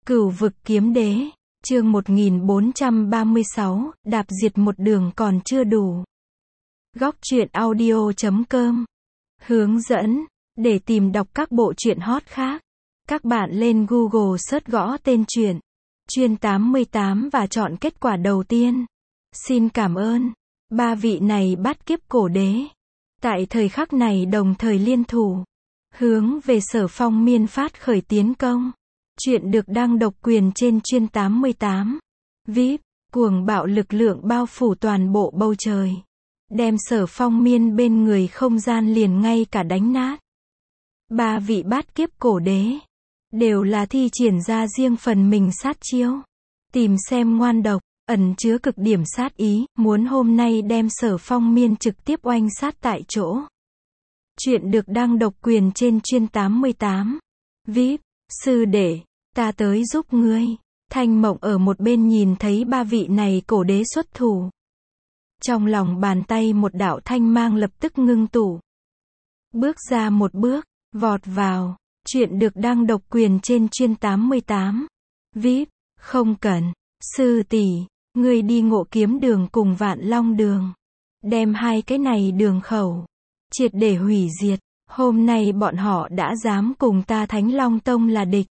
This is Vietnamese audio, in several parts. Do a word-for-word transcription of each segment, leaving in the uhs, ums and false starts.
Cửu vực kiếm đế, chương một nghìn bốn trăm ba mươi sáu, đạp diệt một đường còn chưa đủ. Góc truyện audio chấm com. Hướng dẫn, để tìm đọc các bộ truyện hot khác, các bạn lên Google search gõ tên truyện, Chuyên tám mươi tám và chọn kết quả đầu tiên. Xin cảm ơn, ba vị này bát kiếp cổ đế. Tại thời khắc này đồng thời liên thủ, hướng về Sở Phong Miên phát khởi tiến công. Chuyện được đăng độc quyền trên Chuyên tám mươi tám. vê i pê, cuồng bạo lực lượng bao phủ toàn bộ bầu trời. Đem Sở Phong Miên bên người không gian liền ngay cả đánh nát. Ba vị bát kiếp cổ đế, đều là thi triển ra riêng phần mình sát chiêu. Tìm xem ngoan độc, ẩn chứa cực điểm sát ý, muốn hôm nay đem Sở Phong Miên trực tiếp oanh sát tại chỗ. Chuyện được đăng độc quyền trên Chuyên tám mươi tám. vê i pê, sư đệ, ta tới giúp ngươi. Thanh Mộng ở một bên nhìn thấy ba vị này cổ đế xuất thủ. Trong lòng bàn tay một đạo thanh mang lập tức ngưng tụ. Bước ra một bước, vọt vào. Chuyện được đăng độc quyền trên Chuyên tám mươi tám. vê i pê, không cần. Sư tỷ, ngươi đi Ngộ Kiếm đường cùng Vạn Long đường. Đem hai cái này đường khẩu triệt để hủy diệt. Hôm nay bọn họ đã dám cùng ta Thánh Long Tông là địch.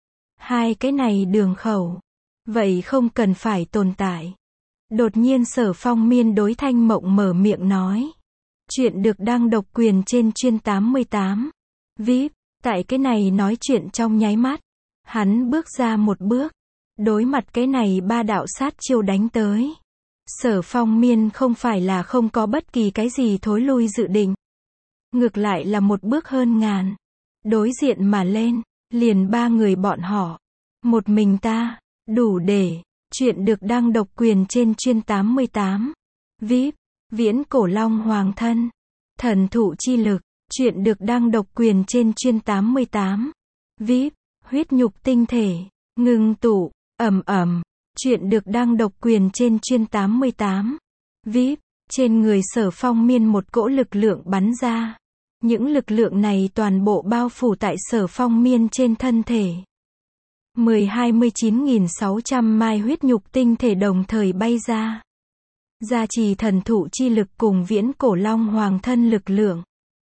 Hai cái này đường khẩu, vậy không cần phải tồn tại. Đột nhiên Sở Phong Miên đối Thanh Mộng mở miệng nói. Chuyện được đăng độc quyền trên Chuyên tám mươi tám. vê i pê, tại cái này nói chuyện trong nháy mắt. Hắn bước ra một bước, đối mặt cái này ba đạo sát chiêu đánh tới. Sở Phong Miên không phải là không có bất kỳ cái gì thối lui dự định. Ngược lại là một bước hơn ngàn. Đối diện mà lên, liền ba người bọn họ. Một mình ta, đủ để. Chuyện được đăng độc quyền trên Chuyên tám mươi tám. vê i pê, viễn cổ long hoàng thân. Thần thụ chi lực. Chuyện được đăng độc quyền trên Chuyên tám mươi tám. vê i pê, huyết nhục tinh thể. Ngưng tụ, ầm ầm. Chuyện được đăng độc quyền trên Chuyên tám mươi tám. vê i pê, trên người Sở Phong Miên một cỗ lực lượng bắn ra. Những lực lượng này toàn bộ bao phủ tại Sở Phong Miên trên thân thể. mười hai mươi chín nghìn sáu trăm mai huyết nhục tinh thể đồng thời bay ra. Gia trì thần thụ chi lực cùng viễn cổ long hoàng thân lực lượng.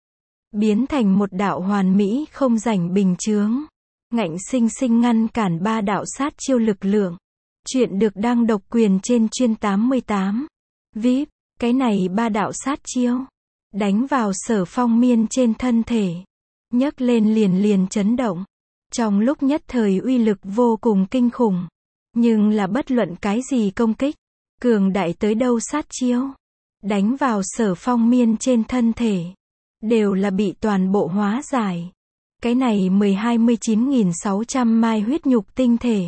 Biến thành một đạo hoàn mỹ không rảnh bình chướng. Ngạnh sinh sinh ngăn cản ba đạo sát chiêu lực lượng. Chuyện được đăng độc quyền trên Chuyên tám mươi tám. vê i pê, cái này ba đạo sát chiêu. Đánh vào Sở Phong Miên trên thân thể. Nhấc lên liền liền chấn động. Trong lúc nhất thời uy lực vô cùng kinh khủng. Nhưng là bất luận cái gì công kích, cường đại tới đâu sát chiêu. Đánh vào Sở Phong Miên trên thân thể. Đều là bị toàn bộ hóa giải. Cái này mười hai mươi chín nghìn sáu trăm mai huyết nhục tinh thể.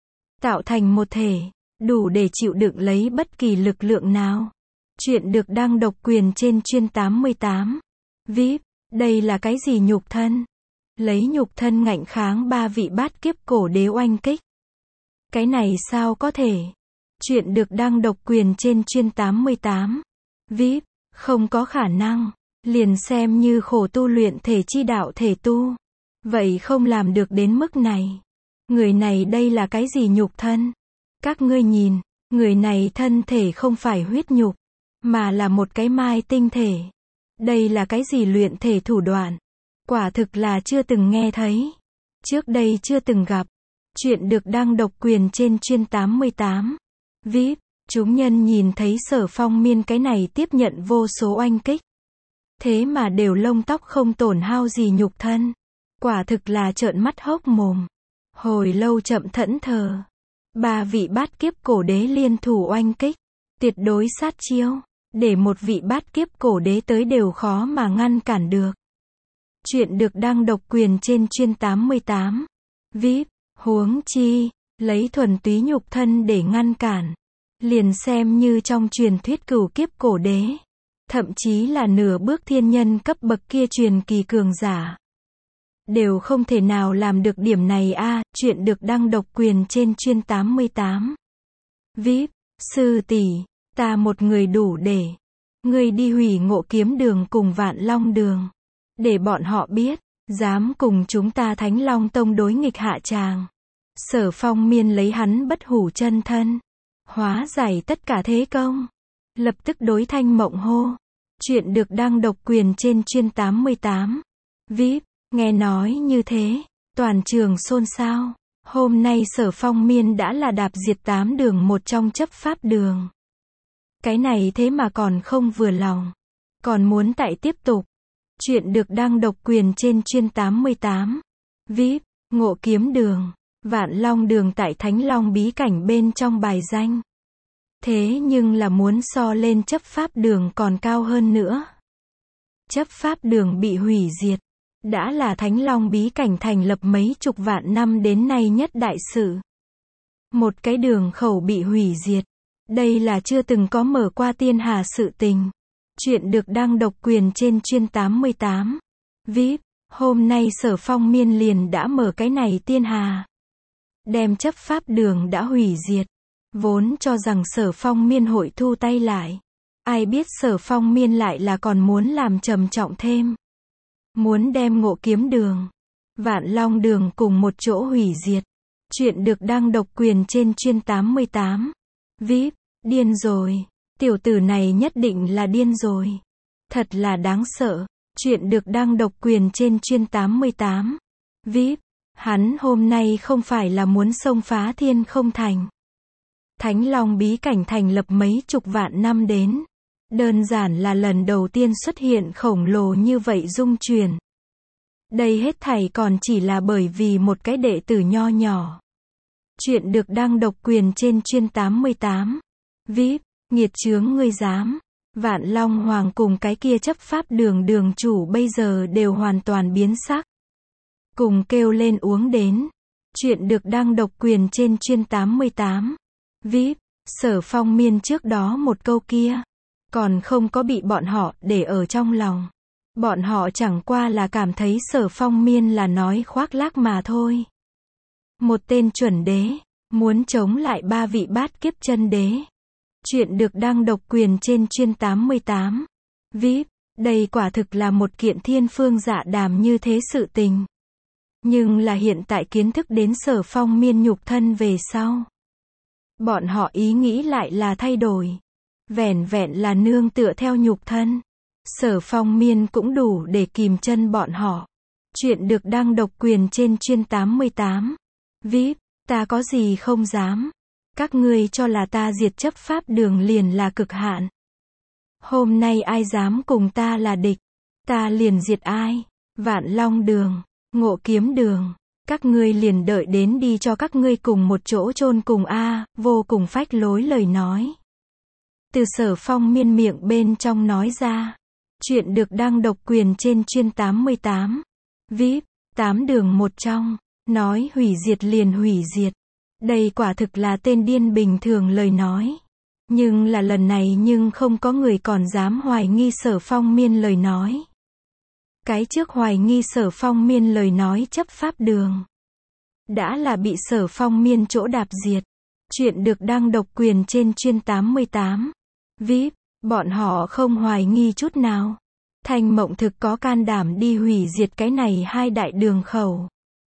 Tạo thành một thể, đủ để chịu đựng lấy bất kỳ lực lượng nào. Chuyện được đăng độc quyền trên Chuyên tám mươi tám. vê i pê, đây là cái gì nhục thân? Lấy nhục thân ngạnh kháng ba vị bát kiếp cổ đế oanh kích. Cái này sao có thể? Chuyện được đăng độc quyền trên Chuyên tám mươi tám. vê i pê, không có khả năng. Liền xem như khổ tu luyện thể chi đạo thể tu. Vậy không làm được đến mức này. Người này đây là cái gì nhục thân? Các ngươi nhìn, người này thân thể không phải huyết nhục, mà là một cái mai tinh thể. Đây là cái gì luyện thể thủ đoạn? Quả thực là chưa từng nghe thấy. Trước đây chưa từng gặp. Chuyện được đăng độc quyền trên Chuyên tám mươi tám. vê i pê, chúng nhân nhìn thấy Sở Phong Miên cái này tiếp nhận vô số oanh kích. Thế mà đều lông tóc không tổn hao gì nhục thân. Quả thực là trợn mắt hốc mồm. Hồi lâu chậm thẫn thờ. Ba vị bát kiếp cổ đế liên thủ oanh kích. Tuyệt đối sát chiêu. Để một vị bát kiếp cổ đế tới đều khó mà ngăn cản được. Chuyện được đăng độc quyền trên Chuyên tám mươi tám. vê i pê, huống chi, lấy thuần túy nhục thân để ngăn cản. Liền xem như trong truyền thuyết cửu kiếp cổ đế. Thậm chí là nửa bước thiên nhân cấp bậc kia truyền kỳ cường giả. Đều không thể nào làm được điểm này a. À, chuyện được đăng độc quyền trên Chuyên tám mươi tám. vê i pê, sư tỷ, ta một người đủ để. Ngươi đi hủy Ngộ Kiếm đường cùng Vạn Long đường. Để bọn họ biết, dám cùng chúng ta Thánh Long Tông đối nghịch hạ tràng. Sở Phong Miên lấy hắn bất hủ chân thân, hóa giải tất cả thế công. Lập tức đối Thanh Mộng hô. Chuyện được đăng độc quyền trên chuyên tám mươi tám. vê i pê, nghe nói như thế, toàn trường xôn xao. Hôm nay Sở Phong Miên đã là đạp diệt tám đường một trong chấp pháp đường. Cái này thế mà còn không vừa lòng. Còn muốn tại tiếp tục. Chuyện được đăng độc quyền trên chuyên tám mươi tám. vê i pê, Ngộ Kiếm Đường, Vạn Long Đường tại Thánh Long bí cảnh bên trong bài danh. Thế nhưng là muốn so lên chấp pháp đường còn cao hơn nữa. Chấp pháp đường bị hủy diệt. Đã là Thánh Long bí cảnh thành lập mấy chục vạn năm đến nay nhất đại sự. Một cái đường khẩu bị hủy diệt. Đây là chưa từng có mở qua tiên hà sự tình. Chuyện được đăng độc quyền trên chuyên tám mươi tám. vê i pê, hôm nay Sở Phong Miên liền đã mở cái này tiên hà. Đem chấp pháp đường đã hủy diệt. Vốn cho rằng Sở Phong Miên hội thu tay lại. Ai biết Sở Phong Miên lại là còn muốn làm trầm trọng thêm. Muốn đem Ngộ Kiếm Đường, Vạn Long Đường cùng một chỗ hủy diệt. Chuyện được đăng độc quyền trên chuyên tám mươi tám. vê i pê, điên rồi. Tiểu tử này nhất định là điên rồi. Thật là đáng sợ. Chuyện được đăng độc quyền trên chuyên tám mươi tám. vê i pê, hắn hôm nay không phải là muốn xông phá thiên không thành. Thánh Long bí cảnh thành lập mấy chục vạn năm đến. Đơn giản là lần đầu tiên xuất hiện khổng lồ như vậy dung chuyển. Đây hết thảy còn chỉ là bởi vì một cái đệ tử nho nhỏ. Chuyện được đăng độc quyền trên chuyên tám mươi tám. vê i pê, nghiệt chướng ngươi dám. Vạn Long Hoàng cùng cái kia chấp pháp đường đường chủ bây giờ đều hoàn toàn biến sắc. Cùng kêu lên uống đến. Chuyện được đăng độc quyền trên chuyên tám mươi tám. vê i pê, Sở Phong Miên trước đó một câu kia. Còn không có bị bọn họ để ở trong lòng. Bọn họ chẳng qua là cảm thấy Sở Phong Miên là nói khoác lác mà thôi. Một tên chuẩn đế, muốn chống lại ba vị bát kiếp chân đế. Chuyện được đăng độc quyền trên chuyên tám mươi tám. vê i pê, đây quả thực là một kiện thiên phương dạ đàm như thế sự tình. Nhưng là hiện tại kiến thức đến Sở Phong Miên nhục thân về sau. Bọn họ ý nghĩ lại là thay đổi. Vẻn vẹn là nương tựa theo nhục thân. Sở Phong Miên cũng đủ để kìm chân bọn họ. Chuyện được đăng độc quyền trên chuyên tám mươi tám. vê i pê, ta có gì không dám. Các ngươi cho là ta diệt chấp pháp đường liền là cực hạn. Hôm nay ai dám cùng ta là địch. Ta liền diệt ai. Vạn Long Đường, Ngộ Kiếm Đường. Các ngươi liền đợi đến đi cho các ngươi cùng một chỗ chôn cùng a, vô cùng phách lối lời nói. Từ Sở Phong Miên miệng bên trong nói ra. Chuyện được đăng độc quyền trên chuyên tám mươi tám. vê i pê, tám đường một trong. Nói hủy diệt liền hủy diệt. Đây quả thực là tên điên bình thường lời nói. Nhưng là lần này nhưng không có người còn dám hoài nghi Sở Phong Miên lời nói. Cái trước hoài nghi Sở Phong Miên lời nói chấp pháp đường. Đã là bị Sở Phong Miên chỗ đạp diệt. Chuyện được đăng độc quyền trên chuyên tám mươi tám. vê i pê, bọn họ không hoài nghi chút nào. Thanh Mộng thực có can đảm đi hủy diệt cái này hai đại đường khẩu.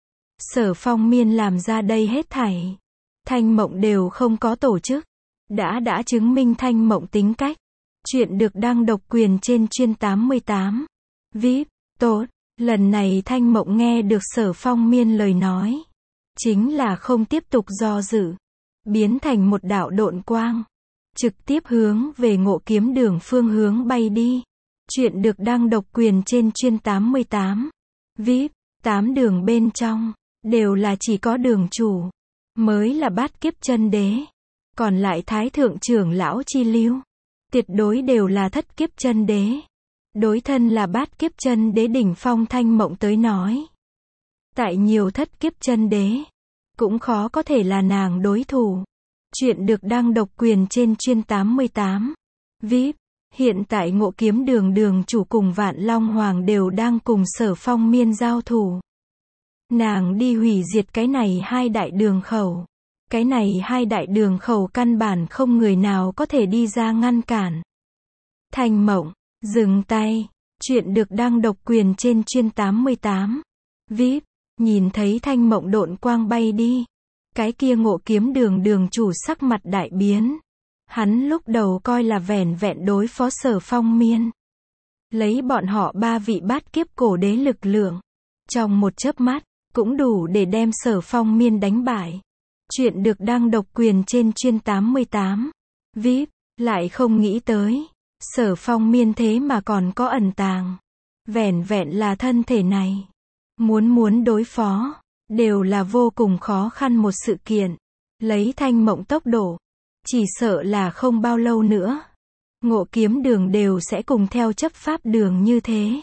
Sở Phong Miên làm ra đây hết thảy. Thanh Mộng đều không có tổ chức. Đã đã chứng minh Thanh Mộng tính cách. Chuyện được đăng độc quyền trên chuyên tám mươi tám. vê i pê, tốt. Lần này Thanh Mộng nghe được Sở Phong Miên lời nói. Chính là không tiếp tục do dự. Biến thành một đạo độn quang. Trực tiếp hướng về Ngộ Kiếm Đường phương hướng bay đi. Chuyện được đăng độc quyền trên chuyên tám mươi tám. vê i pê, tám đường bên trong. Đều là chỉ có đường chủ. Mới là bát kiếp chân đế. Còn lại thái thượng trưởng lão chi lưu. Tuyệt đối đều là thất kiếp chân đế. Đối thân là bát kiếp chân đế đỉnh phong Thanh Mộng tới nói. Tại nhiều thất kiếp chân đế. Cũng khó có thể là nàng đối thủ. Chuyện được đăng độc quyền trên chuyên tám mươi tám. vê i pê, hiện tại Ngộ Kiếm Đường đường chủ cùng Vạn Long Hoàng đều đang cùng Sở Phong Miên giao thủ. Nàng đi hủy diệt cái này hai đại đường khẩu. Cái này hai đại đường khẩu căn bản không người nào có thể đi ra ngăn cản. Thanh Mộng, dừng tay. Chuyện được đăng độc quyền trên chuyên tám mươi tám. vê i pê, nhìn thấy Thanh Mộng độn quang bay đi. Cái kia Ngộ Kiếm Đường đường chủ sắc mặt đại biến. Hắn lúc đầu coi là vẻn vẹn đối phó Sở Phong Miên. Lấy bọn họ ba vị bát kiếp cổ đế lực lượng. Trong một chớp mắt, cũng đủ để đem Sở Phong Miên đánh bại. Chuyện được đăng độc quyền trên chuyên tám mươi tám. vê i pê, lại không nghĩ tới. Sở Phong Miên thế mà còn có ẩn tàng. Vẻn vẹn là thân thể này. Muốn muốn đối phó, đều là vô cùng khó khăn một sự kiện. Lấy Thanh Mộng tốc độ, chỉ sợ là không bao lâu nữa. Ngộ Kiếm Đường đều sẽ cùng theo chấp pháp đường như thế.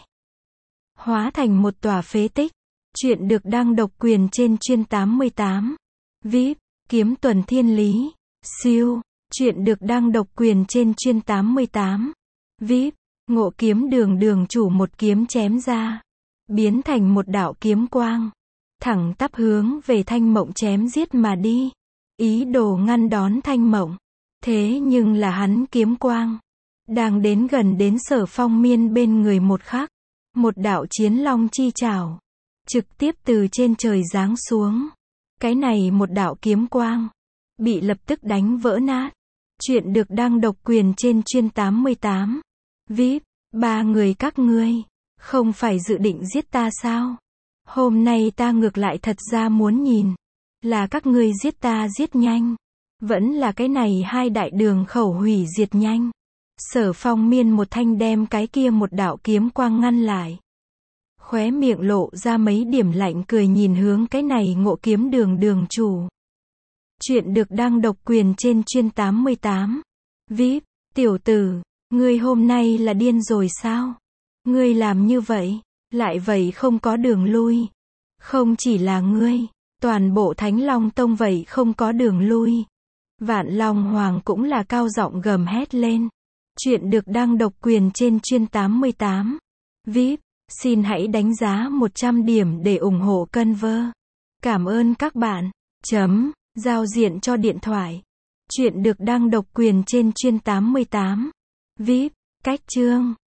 Hóa thành một tòa phế tích. Chuyện được đăng độc quyền trên chuyên tám mươi tám. vê i pê, Kiếm Tuần Thiên Lý. Siêu. Chuyện được đăng độc quyền trên chuyên tám mươi tám. vê i pê, Ngộ Kiếm Đường đường chủ một kiếm chém ra. Biến thành một đạo kiếm quang. Thẳng tắp hướng về Thanh Mộng chém giết mà đi. Ý đồ ngăn đón Thanh Mộng. Thế nhưng là hắn kiếm quang. Đang đến gần đến Sở Phong Miên bên người một khắc. Một đạo chiến long chi trảo. Trực tiếp từ trên trời giáng xuống. Cái này một đạo kiếm quang. Bị lập tức đánh vỡ nát. Chuyện được đăng độc quyền trên chuyên tám mươi tám. vê i pê, ba người các ngươi. Không phải dự định giết ta sao? Hôm nay ta ngược lại thật ra muốn nhìn. Là các ngươi giết ta giết nhanh. Vẫn là cái này hai đại đường khẩu hủy diệt nhanh. Sở Phong Miên một thanh đem cái kia một đạo kiếm quang ngăn lại. Khóe miệng lộ ra mấy điểm lạnh cười nhìn hướng cái này Ngộ Kiếm Đường đường chủ. Chuyện được đăng độc quyền trên chuyên tám mươi tám. vê i pê, tiểu tử, ngươi hôm nay là điên rồi sao? Ngươi làm như vậy, lại vậy không có đường lui. Không chỉ là ngươi, toàn bộ Thánh Long Tông vậy không có đường lui. Vạn Long Hoàng cũng là cao giọng gầm hét lên. Chuyện được đăng độc quyền trên chuyên tám mươi tám. vê i pê, xin hãy đánh giá một trăm điểm để ủng hộ Cân Vơ. Cảm ơn các bạn. Chấm, giao diện cho điện thoại. Chuyện được đăng độc quyền trên chuyên tám mươi tám. vê i pê, cách chương.